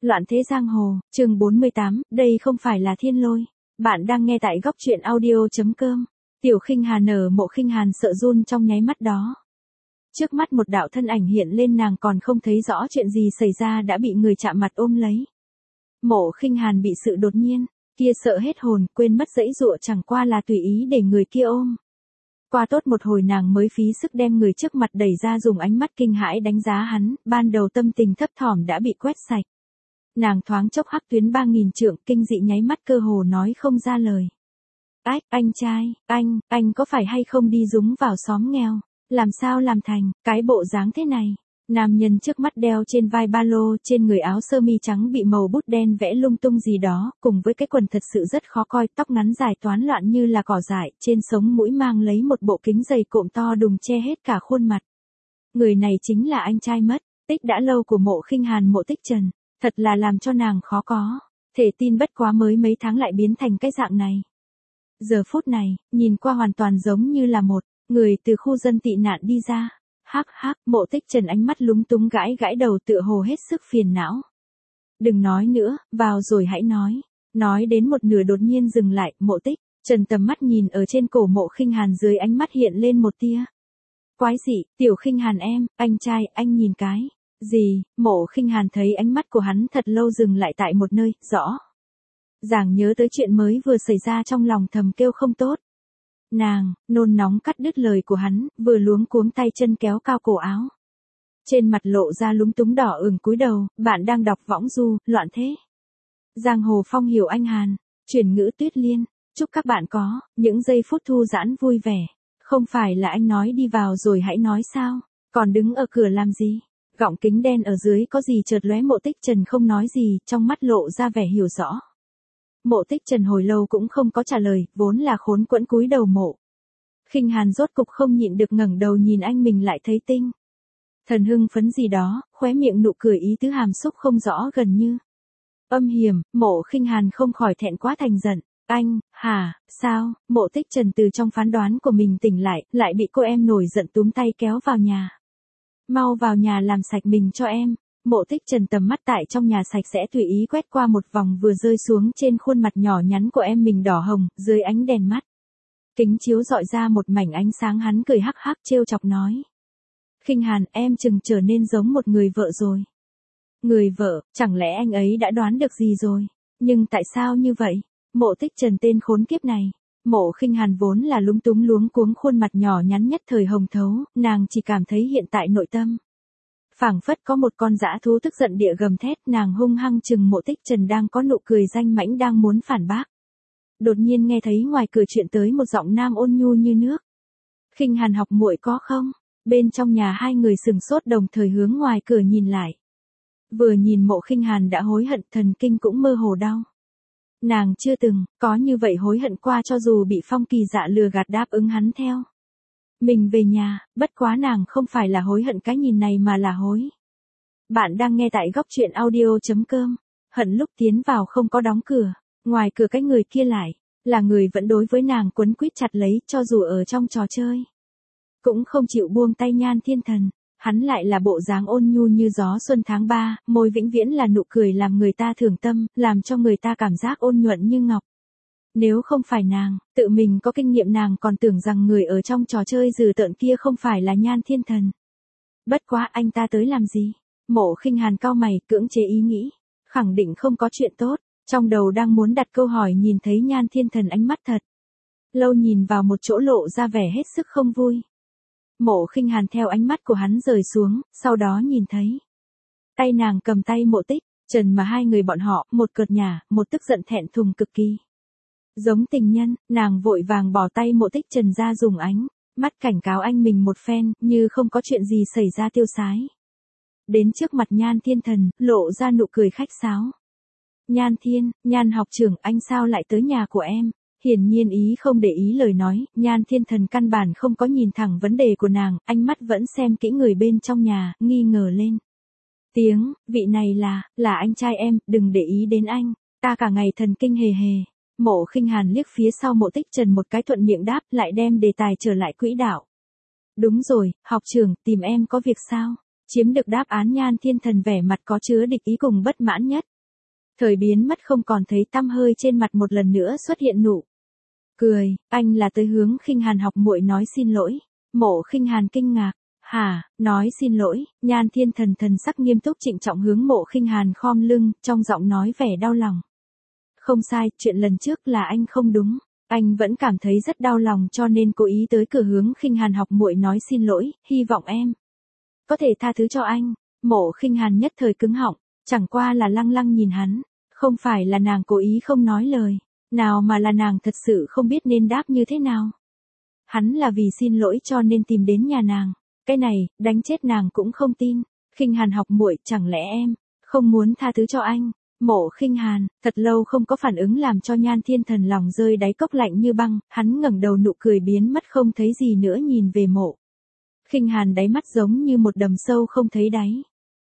Loạn thế giang hồ, chương 48, đây không phải là thiên lôi. Bạn đang nghe tại góc truyện audio.com. Tiểu Khinh Hàn nở Mộ Khinh Hàn sợ run trong nháy mắt đó. Trước mắt một đạo thân ảnh hiện lên, nàng còn không thấy rõ chuyện gì xảy ra đã bị người chạm mặt ôm lấy. Mộ Khinh Hàn bị sự đột nhiên kia sợ hết hồn, quên mất giãy giụa, chẳng qua là tùy ý để người kia ôm. Qua tốt một hồi nàng mới phí sức đem người trước mặt đẩy ra, dùng ánh mắt kinh hãi đánh giá hắn, ban đầu tâm tình thấp thỏm đã bị quét sạch. Nàng thoáng chốc hắc tuyến 3000 trượng, kinh dị nháy mắt cơ hồ nói không ra lời. Ách, anh trai, anh có phải hay không đi dúng vào xóm nghèo? Làm sao làm thành cái bộ dáng thế này? Nam nhân trước mắt đeo trên vai ba lô, trên người áo sơ mi trắng bị màu bút đen vẽ lung tung gì đó, cùng với cái quần thật sự rất khó coi, tóc ngắn dài toán loạn như là cỏ dại, trên sống mũi mang lấy một bộ kính dày cộm to đùng che hết cả khuôn mặt. Người này chính là anh trai mất tích đã lâu của Mộ Khinh Hàn, Mộ Tích Trần. Thật là làm cho nàng khó có thể tin, bất quá mới mấy tháng lại biến thành cái dạng này. Giờ phút này, nhìn qua hoàn toàn giống như là một người từ khu dân tị nạn đi ra. Hắc hắc, Mộ Tích Trần ánh mắt lúng túng gãi gãi đầu, tựa hồ hết sức phiền não. Đừng nói nữa, vào rồi hãy nói. Nói đến một nửa đột nhiên dừng lại, Mộ Tích Trần tầm mắt nhìn ở trên cổ Mộ Khinh Hàn, dưới ánh mắt hiện lên một tia quái dị. Tiểu Khinh Hàn em, anh trai, anh nhìn cái gì? Mộ Khinh Hàn thấy ánh mắt của hắn thật lâu dừng lại tại một nơi, rõ ràng nhớ tới chuyện mới vừa xảy ra, trong lòng thầm kêu không tốt. Nàng nôn nóng cắt đứt lời của hắn, vừa luống cuống tay chân kéo cao cổ áo. Trên mặt lộ ra lúng túng đỏ ửng, cúi đầu. Bạn đang đọc võng du, loạn thế giang hồ, phong hiểu anh Hàn, chuyển ngữ Tuyết Liên. Chúc các bạn có những giây phút thư giãn vui vẻ. Không phải là anh nói đi vào rồi hãy nói sao? Còn đứng ở cửa làm gì? Gọng kính đen ở dưới có gì chợt lóe, Mộ Tích Trần không nói gì, trong mắt lộ ra vẻ hiểu rõ. Mộ Tích Trần hồi lâu cũng không có trả lời, vốn là khốn quẫn cúi đầu. Mộ Khinh Hàn rốt cục không nhịn được ngẩng đầu nhìn anh, mình lại thấy tinh thần hưng phấn gì đó, khóe miệng nụ cười ý tứ hàm xúc không rõ, gần như âm hiểm. Mộ Khinh Hàn không khỏi thẹn quá thành giận. Anh, hả, sao? Mộ Tích Trần từ trong phán đoán của mình tỉnh lại bị cô em nổi giận túm tay kéo vào nhà. Mau vào nhà làm sạch mình cho em. Mộ Tích Trần tầm mắt tại trong nhà sạch sẽ tùy ý quét qua một vòng, vừa rơi xuống trên khuôn mặt nhỏ nhắn của em mình đỏ hồng, dưới ánh đèn mắt kính chiếu dọi ra một mảnh ánh sáng, hắn cười hắc hắc trêu chọc nói. Khinh Hàn, em chừng trở nên giống một người vợ rồi. Người vợ, chẳng lẽ anh ấy đã đoán được gì rồi? Nhưng tại sao như vậy? Mộ Tích Trần tên khốn kiếp này. Mộ Khinh Hàn vốn là lúng túng luống cuống, khuôn mặt nhỏ nhắn nhất thời hồng thấu, nàng chỉ cảm thấy hiện tại nội tâm phảng phất có một con dã thú tức giận địa gầm thét, nàng hung hăng chừng Mộ Tích Trần đang có nụ cười danh mãnh đang muốn phản bác. Đột nhiên nghe thấy ngoài cửa chuyện tới một giọng nam ôn nhu như nước. Khinh Hàn học muội có không? Bên trong nhà hai người sừng sốt, đồng thời hướng ngoài cửa nhìn lại. Vừa nhìn Mộ Khinh Hàn đã hối hận, thần kinh cũng mơ hồ đau. Nàng chưa từng có như vậy hối hận qua, cho dù bị Phong Kỳ Dạ lừa gạt đáp ứng hắn theo mình về nhà, bất quá nàng không phải là hối hận cái nhìn này mà là hối. Bạn đang nghe tại góc truyện audio.com. Hận lúc tiến vào không có đóng cửa, ngoài cửa cái người kia lại là người vẫn đối với nàng quấn quýt chặt lấy, cho dù ở trong trò chơi cũng không chịu buông tay. Nhan Thiên Thần, hắn lại là bộ dáng ôn nhu như gió xuân tháng 3, môi vĩnh viễn là nụ cười làm người ta thưởng tâm, làm cho người ta cảm giác ôn nhuận như ngọc. Nếu không phải nàng tự mình có kinh nghiệm, nàng còn tưởng rằng người ở trong trò chơi dừ tợn kia không phải là Nhan Thiên Thần. Bất quá, anh ta tới làm gì? Mộ Khinh Hàn cau mày, cưỡng chế ý nghĩ khẳng định không có chuyện tốt, trong đầu đang muốn đặt câu hỏi, nhìn thấy Nhan Thiên Thần ánh mắt thật lâu nhìn vào một chỗ, lộ ra vẻ hết sức không vui. Mộ Khinh Hàn theo ánh mắt của hắn rời xuống, sau đó nhìn thấy tay nàng cầm tay Mộ Tích Trần, mà hai người bọn họ, một cợt nhả, một tức giận thẹn thùng cực kỳ. Giống tình nhân, nàng vội vàng bỏ tay Mộ Tích Trần ra, dùng ánh mắt cảnh cáo anh mình một phen, như không có chuyện gì xảy ra tiêu sái đến trước mặt Nhan Thiên Thần, lộ ra nụ cười khách sáo. Nhan học trưởng, anh sao lại tới nhà của em? Hiển nhiên ý không để ý lời nói, Nhan Thiên Thần căn bản không có nhìn thẳng vấn đề của nàng, ánh mắt vẫn xem kỹ người bên trong nhà, nghi ngờ lên tiếng. Vị này là anh trai em, đừng để ý đến anh, ta cả ngày thần kinh hề hề. Mộ Khinh Hàn liếc phía sau Mộ Tích Trần một cái, thuận miệng đáp, lại đem đề tài trở lại quỹ đạo. Đúng rồi, học trưởng, tìm em có việc sao? Chiếm được đáp án, Nhan Thiên Thần vẻ mặt có chứa địch ý cùng bất mãn nhất. Thời biến mất không còn thấy tăm hơi, trên mặt một lần nữa xuất hiện nụ cười. Anh là tới hướng Khinh Hàn học muội nói xin lỗi. Mộ Khinh Hàn kinh ngạc. Hả, nói xin lỗi? Nhan Thiên Thần thần sắc nghiêm túc trịnh trọng hướng Mộ Khinh Hàn khom lưng, trong giọng nói vẻ đau lòng. Không sai, chuyện lần trước là anh không đúng. Anh vẫn cảm thấy rất đau lòng cho nên cố ý tới cửa hướng Khinh Hàn học muội nói xin lỗi, hy vọng em có thể tha thứ cho anh. Mộ Khinh Hàn nhất thời cứng họng, chẳng qua là lăng lăng nhìn hắn. Không phải là nàng cố ý không nói lời, nào mà là nàng thật sự không biết nên đáp như thế nào. Hắn là vì xin lỗi cho nên tìm đến nhà nàng. Cái này, đánh chết nàng cũng không tin. Khinh Hàn học muội, chẳng lẽ em không muốn tha thứ cho anh? Mộ Khinh Hàn, thật lâu không có phản ứng làm cho Nhan Thiên Thần lòng rơi đáy cốc lạnh như băng, hắn ngẩng đầu nụ cười biến mất không thấy gì nữa nhìn về Mộ Khinh Hàn, đáy mắt giống như một đầm sâu không thấy đáy.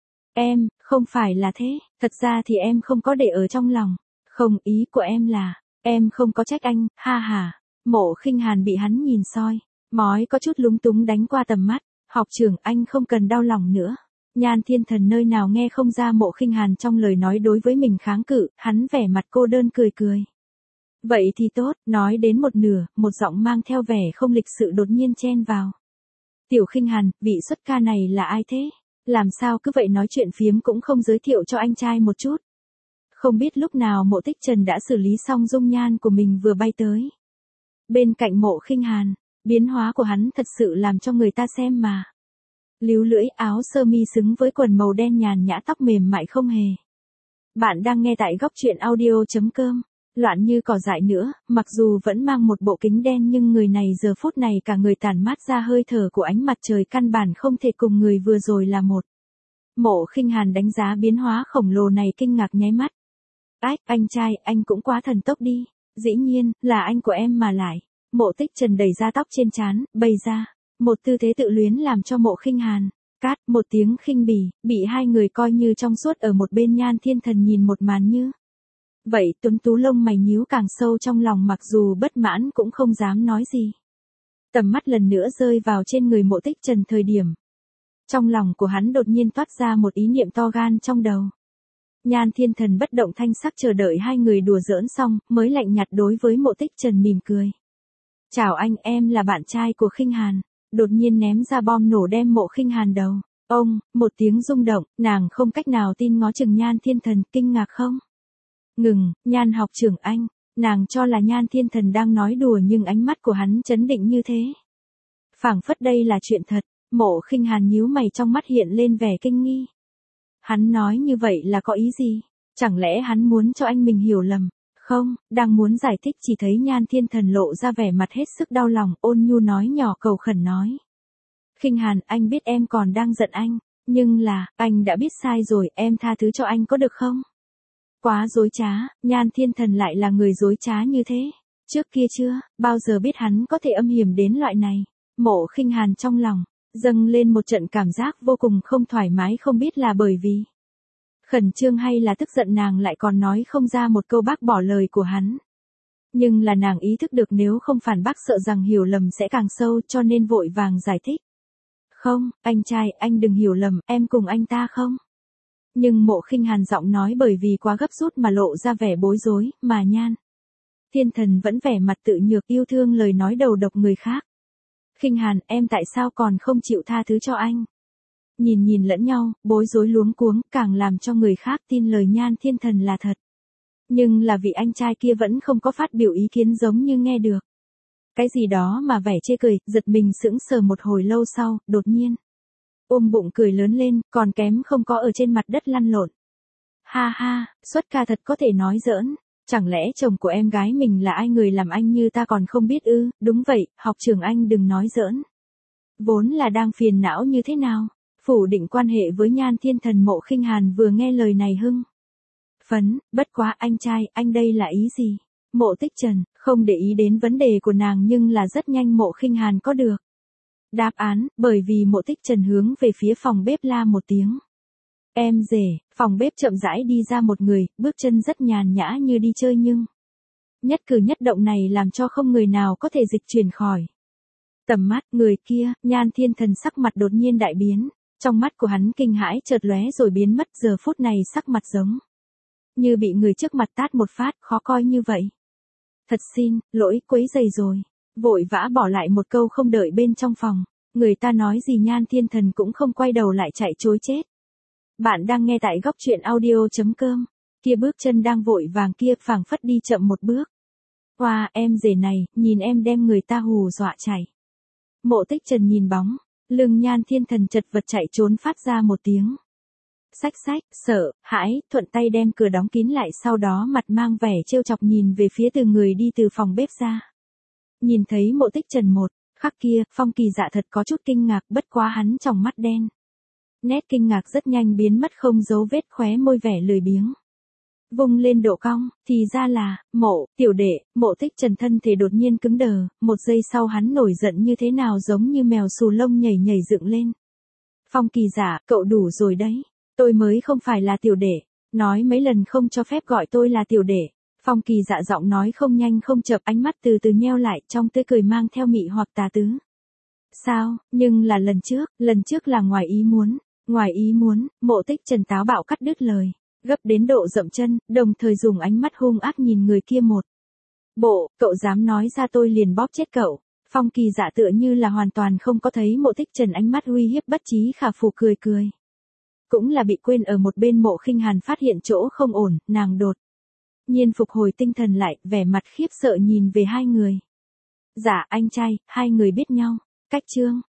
Em, không phải là thế, thật ra thì em không có để ở trong lòng. Không, ý của em là, em không có trách anh, ha ha. Mộ Khinh Hàn bị hắn nhìn soi, mói có chút lúng túng đánh qua tầm mắt. Học trưởng, anh không cần đau lòng nữa. Nhan Thiên Thần nơi nào nghe không ra Mộ Khinh Hàn trong lời nói đối với mình kháng cự, hắn vẻ mặt cô đơn cười cười. Vậy thì tốt, nói đến một nửa, một giọng mang theo vẻ không lịch sự đột nhiên chen vào. Tiểu Khinh Hàn, vị xuất ca này là ai thế? Làm sao cứ vậy nói chuyện phiếm cũng không giới thiệu cho anh trai một chút. Không biết lúc nào Mộ Tích Trần đã xử lý xong dung nhan của mình vừa bay tới. Bên cạnh Mộ Khinh Hàn, biến hóa của hắn thật sự làm cho người ta xem mà. Líu lưỡi, áo sơ mi xứng với quần màu đen nhàn nhã, tóc mềm mại không hề. Bạn đang nghe tại góc truyện audio.com. Loạn như cỏ dại nữa, mặc dù vẫn mang một bộ kính đen nhưng người này giờ phút này cả người tản mát ra hơi thở của ánh mặt trời, căn bản không thể cùng người vừa rồi là một. Mộ Khinh Hàn đánh giá biến hóa khổng lồ này kinh ngạc nháy mắt. Ách, anh trai, anh cũng quá thần tốc đi. Dĩ nhiên, là anh của em mà lại. Mộ Tích Trần đẩy ra tóc trên trán, bày ra một tư thế tự luyến làm cho Mộ Khinh Hàn cát một tiếng khinh bỉ, bị hai người coi như trong suốt ở một bên. Nhan Thiên Thần nhìn một màn như vậy, tuấn tú lông mày nhíu càng sâu, trong lòng mặc dù bất mãn cũng không dám nói gì. Tầm mắt lần nữa rơi vào trên người Mộ Tích Trần thời điểm. Trong lòng của hắn đột nhiên toát ra một ý niệm to gan trong đầu. Nhan Thiên Thần bất động thanh sắc chờ đợi hai người đùa giỡn xong, mới lạnh nhạt đối với Mộ Tích Trần mỉm cười. Chào anh, em là bạn trai của Khinh Hàn. Đột nhiên ném ra bom nổ đem Mộ Khinh Hàn đầu. Ông, một tiếng rung động, nàng không cách nào tin ngó chừng Nhan Thiên Thần, kinh ngạc không? Ngừng, Nhan học trưởng anh. Nàng cho là Nhan Thiên Thần đang nói đùa nhưng ánh mắt của hắn chấn định như thế. Phảng phất đây là chuyện thật. Mộ Khinh Hàn nhíu mày, trong mắt hiện lên vẻ kinh nghi. Hắn nói như vậy là có ý gì? Chẳng lẽ hắn muốn cho anh mình hiểu lầm? Không, đang muốn giải thích chỉ thấy Nhan Thiên Thần lộ ra vẻ mặt hết sức đau lòng, ôn nhu nói nhỏ, cầu khẩn nói. Khinh Hàn, anh biết em còn đang giận anh, nhưng là, anh đã biết sai rồi, em tha thứ cho anh có được không? Quá dối trá, Nhan Thiên Thần lại là người dối trá như thế. Trước kia chưa, bao giờ biết hắn có thể âm hiểm đến loại này. Mộ Khinh Hàn trong lòng dâng lên một trận cảm giác vô cùng không thoải mái, không biết là bởi vì khẩn trương hay là tức giận, nàng lại còn nói không ra một câu bác bỏ lời của hắn. Nhưng là nàng ý thức được nếu không phản bác sợ rằng hiểu lầm sẽ càng sâu, cho nên vội vàng giải thích. Không, anh trai, anh đừng hiểu lầm, em cùng anh ta không. Nhưng Mộ Khinh Hàn giọng nói bởi vì quá gấp rút mà lộ ra vẻ bối rối, mà Nhan Thiên Thần vẫn vẻ mặt tự nhược, yêu thương lời nói đầu độc người khác. Khinh Hàn, em tại sao còn không chịu tha thứ cho anh? Nhìn lẫn nhau, bối rối luống cuống, càng làm cho người khác tin lời Nhan Thiên Thần là thật. Nhưng là vị anh trai kia vẫn không có phát biểu ý kiến, giống như nghe được cái gì đó mà vẻ chê cười, giật mình sững sờ một hồi lâu sau, đột nhiên ôm bụng cười lớn lên, còn kém không có ở trên mặt đất lăn lộn. Ha ha, xuất ca thật có thể nói giỡn. Chẳng lẽ chồng của em gái mình là ai, người làm anh như ta còn không biết ư? Đúng vậy, học trưởng anh đừng nói giỡn. Vốn là đang phiền não như thế nào? Phủ định quan hệ với Nhan Thiên Thần. Mộ Khinh Hàn vừa nghe lời này hưng phấn, bất quá anh trai, anh đây là ý gì? Mộ Tích Trần không để ý đến vấn đề của nàng, nhưng là rất nhanh Mộ Khinh Hàn có được đáp án, bởi vì Mộ Tích Trần hướng về phía phòng bếp la một tiếng. Em rể, phòng bếp chậm rãi đi ra một người, bước chân rất nhàn nhã như đi chơi, nhưng nhất cử nhất động này làm cho không người nào có thể dịch chuyển khỏi tầm mắt người kia. Nhan Thiên Thần sắc mặt đột nhiên đại biến, trong mắt của hắn kinh hãi chợt lóe rồi biến mất, giờ phút này sắc mặt giống như bị người trước mặt tát một phát, khó coi như vậy. Thật xin, lỗi, quấy rầy rồi. Vội vã bỏ lại một câu không đợi bên trong phòng. Người ta nói gì Nhan Thiên Thần cũng không quay đầu lại chạy chối chết. Bạn đang nghe tại góc truyện audio.com. Kia bước chân đang vội vàng kia phảng phất đi chậm một bước. Wow, em rể này, nhìn em đem người ta hù dọa chạy. Mộ Tích Trần nhìn bóng, lưng Nhan Thiên Thần chật vật chạy trốn phát ra một tiếng. Xách xách, sợ, hãi, thuận tay đem cửa đóng kín lại, sau đó mặt mang vẻ trêu chọc nhìn về phía từ người đi từ phòng bếp ra. Nhìn thấy Mộ Tích Trần một khắc kia, Phong Kỳ Dạ thật có chút kinh ngạc, bất quá hắn tròng mắt đen. Nét kinh ngạc rất nhanh biến mất không dấu vết, khóe môi vẻ lười biếng. Vung lên độ cong, thì ra là, tiểu đệ. Mộ Tích Trần thân thể đột nhiên cứng đờ, một giây sau hắn nổi giận như thế nào giống như mèo xù lông nhảy nhảy dựng lên. Phong Kỳ Dạ, cậu đủ rồi đấy. Tôi mới không phải là tiểu đệ, nói mấy lần không cho phép gọi tôi là tiểu đệ. Phong Kỳ Dạ giọng nói không nhanh không chậm, ánh mắt từ từ nheo lại, trong tươi cười mang theo mị hoặc tà tứ. Sao, nhưng là lần trước là ngoài ý muốn, Mộ Tích Trần táo bạo cắt đứt lời, gấp đến độ dậm chân, đồng thời dùng ánh mắt hung ác nhìn người kia một bộ, cậu dám nói ra tôi liền bóp chết cậu. Phong Kỳ Dạ tựa như là hoàn toàn không có thấy Mộ Tích Trần ánh mắt uy hiếp, bất trí khả phủ cười cười. Cũng là bị quên ở một bên Mộ Khinh Hàn phát hiện chỗ không ổn, nàng đột nhiên phục hồi tinh thần lại, vẻ mặt khiếp sợ nhìn về hai người. Dạ anh trai, hai người biết nhau, cách chương.